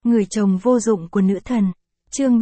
Người chồng vô dụng của nữ thần. Chương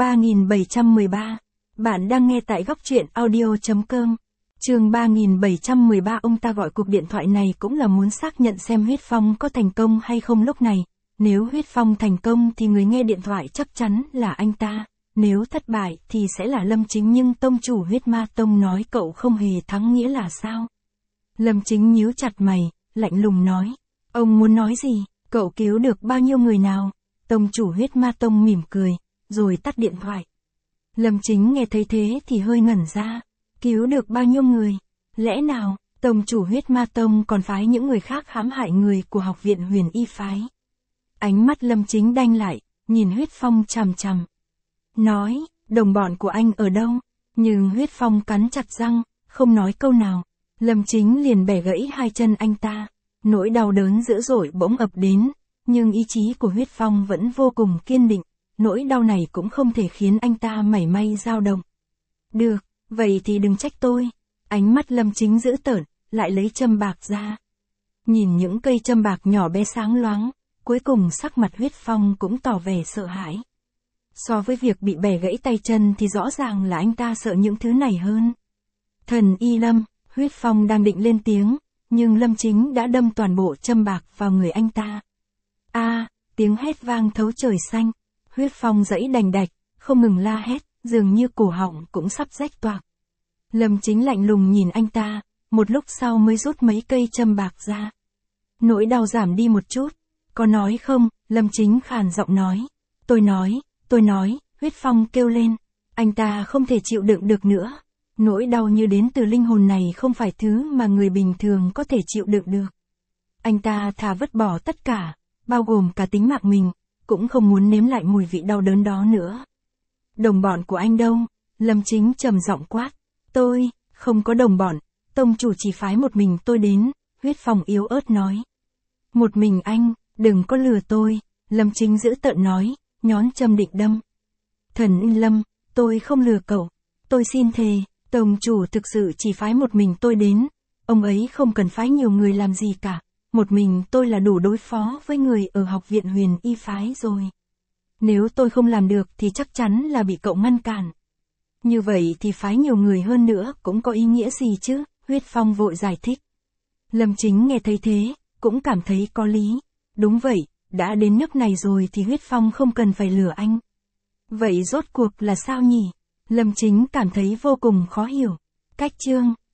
3713. Bạn đang nghe tại góc truyện audio.com. Chương 3713. Ông ta gọi cuộc điện thoại này cũng là muốn xác nhận xem huyết phong có thành công hay không lúc này. Nếu huyết phong thành công thì người nghe điện thoại chắc chắn là anh ta. Nếu thất bại thì sẽ là Lâm Chính, nhưng tông chủ huyết ma tông nói cậu không hề thắng nghĩa là sao? Lâm Chính nhíu chặt mày, lạnh lùng nói. Ông muốn nói gì? Cậu cứu được bao nhiêu người nào? Tông chủ huyết ma tông mỉm cười, rồi tắt điện thoại. Lâm Chính nghe thấy thế thì hơi ngẩn ra. Cứu được bao nhiêu người? Lẽ nào, tông chủ huyết ma tông còn phái những người khác hãm hại người của học viện Huyền Y phái? Ánh mắt Lâm Chính đanh lại, nhìn huyết phong chằm chằm. Nói, đồng bọn của anh ở đâu? Nhưng huyết phong cắn chặt răng, không nói câu nào. Lâm Chính liền bẻ gãy hai chân anh ta. Nỗi đau đớn dữ dội bỗng ập đến, nhưng ý chí của huyết phong vẫn vô cùng kiên định. Nỗi đau này cũng không thể khiến anh ta mảy may dao động. Được, vậy thì đừng trách tôi. Ánh mắt Lâm Chính dữ tợn, lại lấy châm bạc ra. Nhìn những cây châm bạc nhỏ bé sáng loáng, cuối cùng sắc mặt huyết phong cũng tỏ vẻ sợ hãi. So với việc bị bẻ gãy tay chân thì rõ ràng là anh ta sợ những thứ này hơn. Thần Y Lâm, huyết phong đang định lên tiếng, nhưng Lâm Chính đã đâm toàn bộ châm bạc vào người anh ta. Tiếng hét vang thấu trời xanh. Huyết phong giãy đành đạch, không ngừng la hét, dường như cổ họng cũng sắp rách toạc. Lâm Chính lạnh lùng nhìn anh ta, một lúc sau mới rút mấy cây châm bạc ra. Nỗi đau giảm đi một chút. Có nói không? Lâm Chính khàn giọng nói. Tôi nói, huyết phong kêu lên. Anh ta không thể chịu đựng được nữa. Nỗi đau như đến từ linh hồn này không phải thứ mà người bình thường có thể chịu đựng được. Anh ta thà vứt bỏ tất cả, bao gồm cả tính mạng mình, cũng không muốn nếm lại mùi vị đau đớn đó nữa. Đồng bọn của anh đâu? Lâm Chính trầm giọng quát. Tôi, không có đồng bọn, tông chủ chỉ phái một mình tôi đến, huyết phong yếu ớt nói. Một mình anh, đừng có lừa tôi, Lâm Chính dữ tợn nói, nhón châm định đâm. Thần Y Lâm, tôi không lừa cậu, tôi xin thề, tông chủ thực sự chỉ phái một mình tôi đến, ông ấy không cần phái nhiều người làm gì cả, một mình tôi là đủ đối phó với người ở học viện Huyền Y phái rồi. Nếu tôi không làm được thì chắc chắn là bị cậu ngăn cản. Như vậy thì phái nhiều người hơn nữa cũng có ý nghĩa gì chứ, huyết phong vội giải thích. Lâm Chính nghe thấy thế, cũng cảm thấy có lý. Đúng vậy, đã đến nước này rồi thì huyết phong không cần phải lừa anh. Vậy rốt cuộc là sao nhỉ? Lâm Chính cảm thấy vô cùng khó hiểu. Cách chương